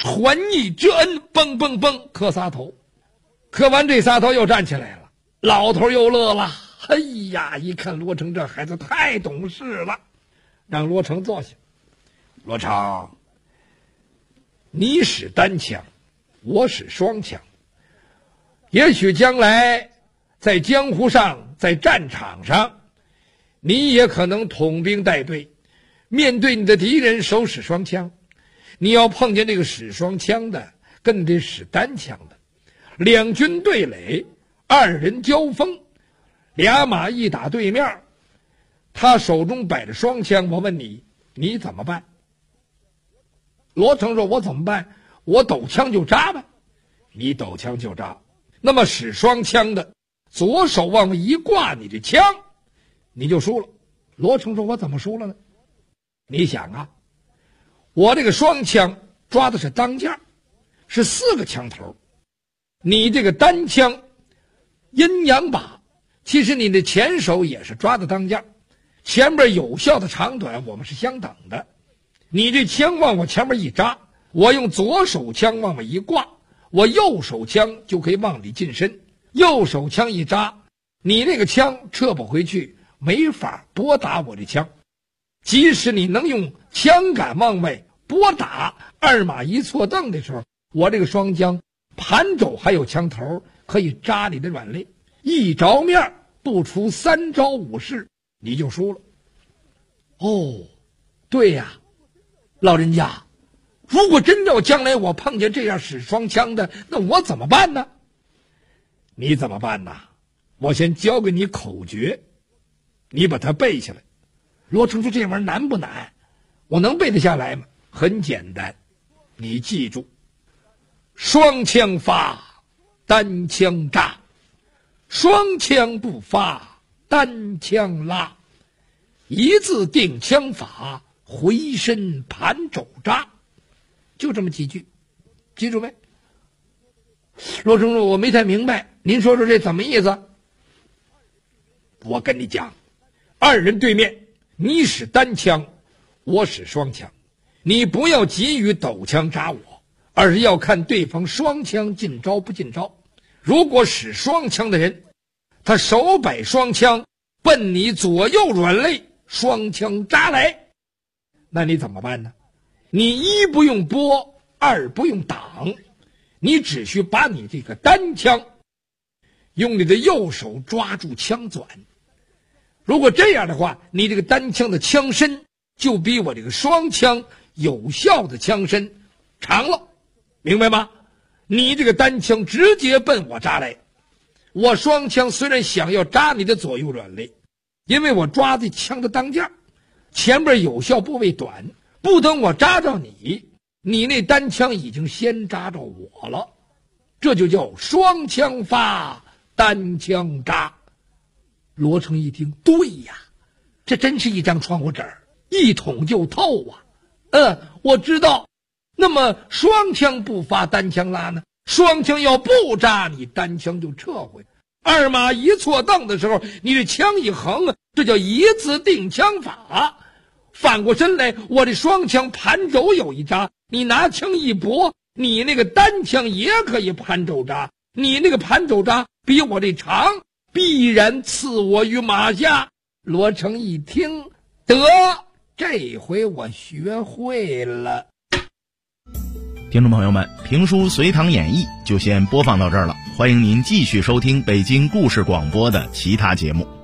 传义之恩，蹦蹦蹦，磕仨头。磕完这仨头又站起来了，老头又乐了。哎呀，一看罗成这孩子太懂事了，让罗成坐下。罗成，你使单枪，我使双枪，也许将来在江湖上，在战场上，你也可能统兵带队，面对你的敌人手使双枪。你要碰见这个使双枪的跟这使单枪的，两军对垒，二人交锋，俩马一打对面，他手中摆着双枪，我问你，你怎么办？罗成说，我怎么办？我抖枪就扎呗。你抖枪就扎，那么使双枪的左手往外一挂，你这枪你就输了。罗成说，我怎么输了呢？你想啊，我这个双枪抓的是当架，是4个枪头，你这个单枪阴阳把，其实你的前手也是抓的当架，前边有效的长短我们是相等的。你这枪往我前面一扎，我用左手枪往外一挂，我右手枪就可以往里近身，右手枪一扎，你那个枪撤不回去，没法拨打我这枪。即使你能用枪杆往外拨打，二马一错蹬的时候，我这个双枪盘肘还有枪头，可以扎你的软肋，一着面不出3招5式你就输了。哦，对呀，老人家，如果真要将来我碰见这样使双枪的，那我怎么办呢？你怎么办呢？我先教给你口诀，你把它背下来。罗成说，这玩意儿难不难？我能背得下来吗？很简单，你记住，双枪发，单枪扎，双枪不发，单枪拉，一字定枪法，回身盘肘扎。就这么几句，记住没？罗成说，我没太明白，您说说这怎么意思？我跟你讲，二人对面，你使单枪，我使双枪，你不要急于抖枪扎我，而是要看对方双枪进招不进招。如果使双枪的人，他手摆双枪奔你左右软肋，双枪扎来，那你怎么办呢？你一不用拨，二不用挡，你只需把你这个单枪用你的右手抓住枪转。如果这样的话，你这个单枪的枪身就比我这个双枪有效的枪身长了，明白吗？你这个单枪直接奔我扎来，我双枪虽然想要扎你的左右软肋，因为我抓的枪的当架，前边有效部位短，不等我扎着你，你那单枪已经先扎着我了，这就叫双枪发，单枪扎。罗成一听，对呀，这真是一张窗户纸，一捅就透啊。我知道。那么双枪不发，单枪拉呢？双枪要不扎你，单枪就撤回。二马一错蹬的时候，你这枪一横，这叫一字定枪法。反过身来，我这双枪盘肘有一扎，你拿枪一拨，你那个单枪也可以盘肘扎，你那个盘肘扎比我这长，必然刺我于马下。罗成一听，得，这回我学会了。 听众朋友们，评书《隋唐演义》就先播放到这儿了，欢迎您继续收听北京故事广播的其他节目。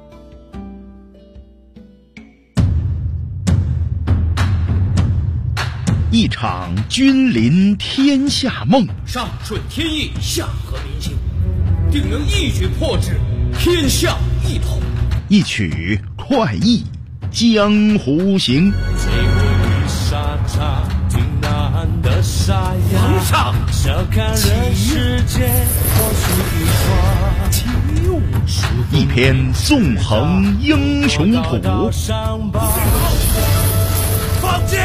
一场君临天下梦， 上顺天意，下合民心，定能一举破之，天下一统。 一曲快意江湖行。 皇上，小看人世间， 一篇纵横英雄谱， 放箭！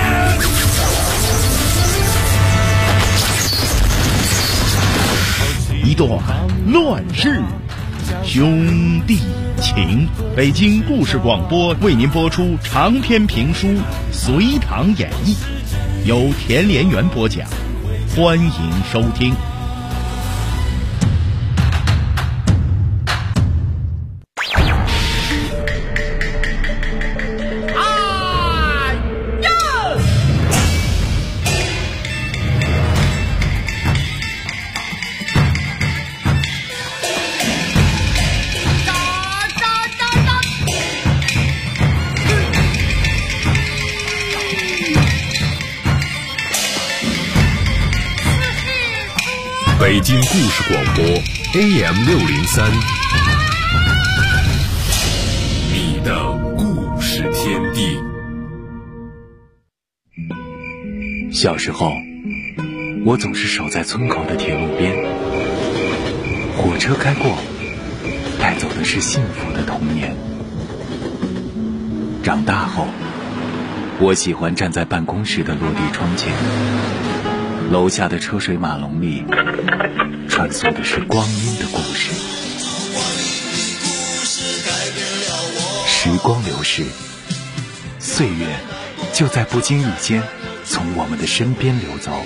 一段乱世兄弟情。北京故事广播为您播出长篇评书《隋唐演义》，由田连元播讲， 欢迎收听。 北京故事广播 AM603， 你的故事天地。 小时候，我总是守在村口的铁路边，火车开过，带走的是幸福的童年。长大后，我喜欢站在办公室的落地窗前，楼下的车水马龙里穿梭的是光阴的故事。时光流逝，岁月就在不经意间从我们的身边流走。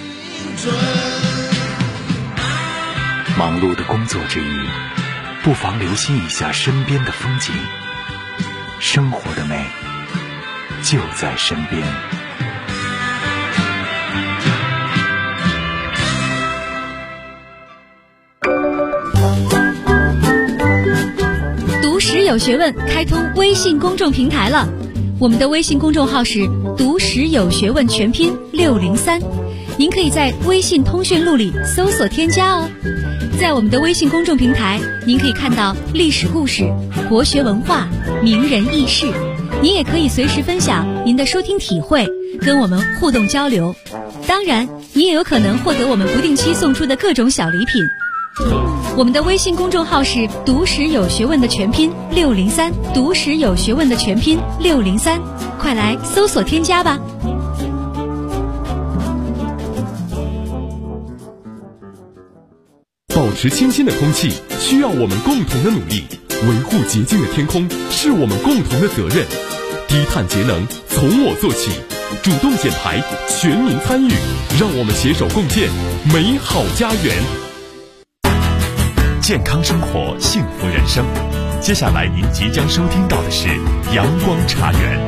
忙碌的工作之余，不妨留心一下身边的风景，生活的美就在身边。 读史有学问开通微信公众平台了，我们的微信公众号是读史有学问全拼603，您可以在微信通讯录里搜索添加哦。在我们的微信公众平台，您可以看到历史故事、国学文化、名人轶事，您也可以随时分享您的收听体会，跟我们互动交流。当然，你也有可能获得我们不定期送出的各种小礼品。我们的微信公众号是读史有学问的全拼603，读史有学问的全拼603，快来搜索添加吧。 保持清新的空气需要我们共同的努力，维护洁净的天空是我们共同的责任。低碳节能从我做起，主动减排，全民参与，让我们携手共建美好家园。 健康生活，幸福人生。接下来您即将收听到的是阳光茶园。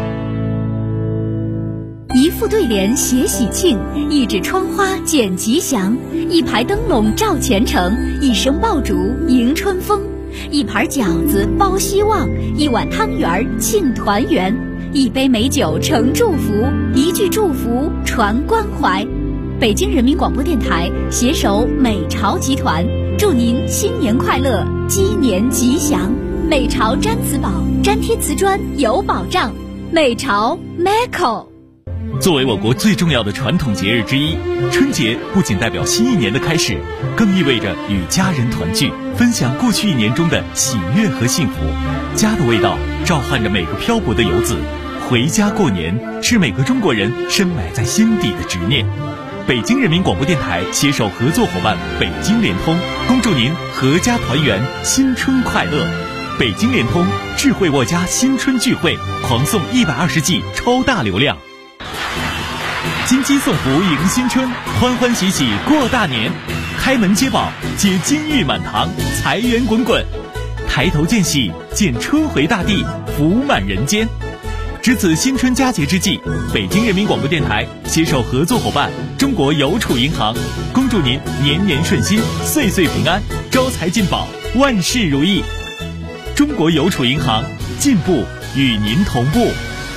一副对联写喜庆，一纸窗花剪吉祥，一排灯笼照前程，一声爆竹迎春风，一盘饺子包希望，一碗汤圆庆团圆，一杯美酒成祝福，一句祝福传关怀。北京人民广播电台携手美巢集团，祝您新年快乐，鸡年吉祥。美巢粘瓷宝，粘贴瓷砖有保障。美巢 Meco。 作为我国最重要的传统节日之一，春节不仅代表新一年的开始，更意味着与家人团聚，分享过去一年中的喜悦和幸福。家的味道召唤着每个漂泊的游子，回家过年是每个中国人深埋在心底的执念。北京人民广播电台携手合作伙伴北京联通，恭祝您阖家团圆，新春快乐。北京联通智慧沃家新春聚会，狂送120G 超大流量。金鸡送福迎新春，欢欢喜喜过大年，开门接宝，接金玉满堂，财源滚滚，抬头见喜，见春回大地，福满人间。值此新春佳节之际，北京人民广播电台携手合作伙伴中国邮储银行，恭祝您年年顺心，岁岁平安，招财进宝，万事如意。中国邮储银行，进步与您同步。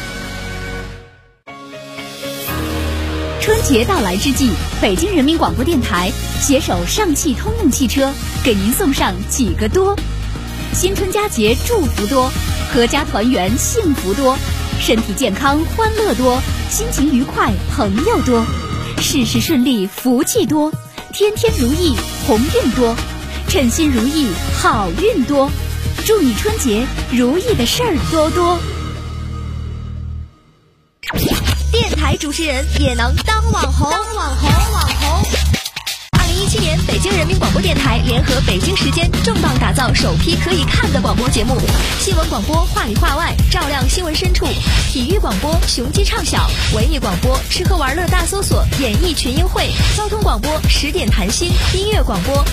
春节到来之际，北京人民广播电台携手上汽通用汽车，给您送上几个多：新春佳节祝福多，阖家团圆幸福多，身体健康欢乐多，心情愉快朋友多，事事顺利福气多，天天如意鸿运多，称心如意好运多，祝你春节如意的事儿多多。 电台主持人也能当网红。2017年北京人民广广播电台联合北京时间重磅打造首批可以看的广播节目。新闻广播话里话外，照亮新闻深处；体育广播雄鸡唱晓；文艺广播吃喝玩乐大搜索，演艺群英会；交通广播10点谈心；音乐广播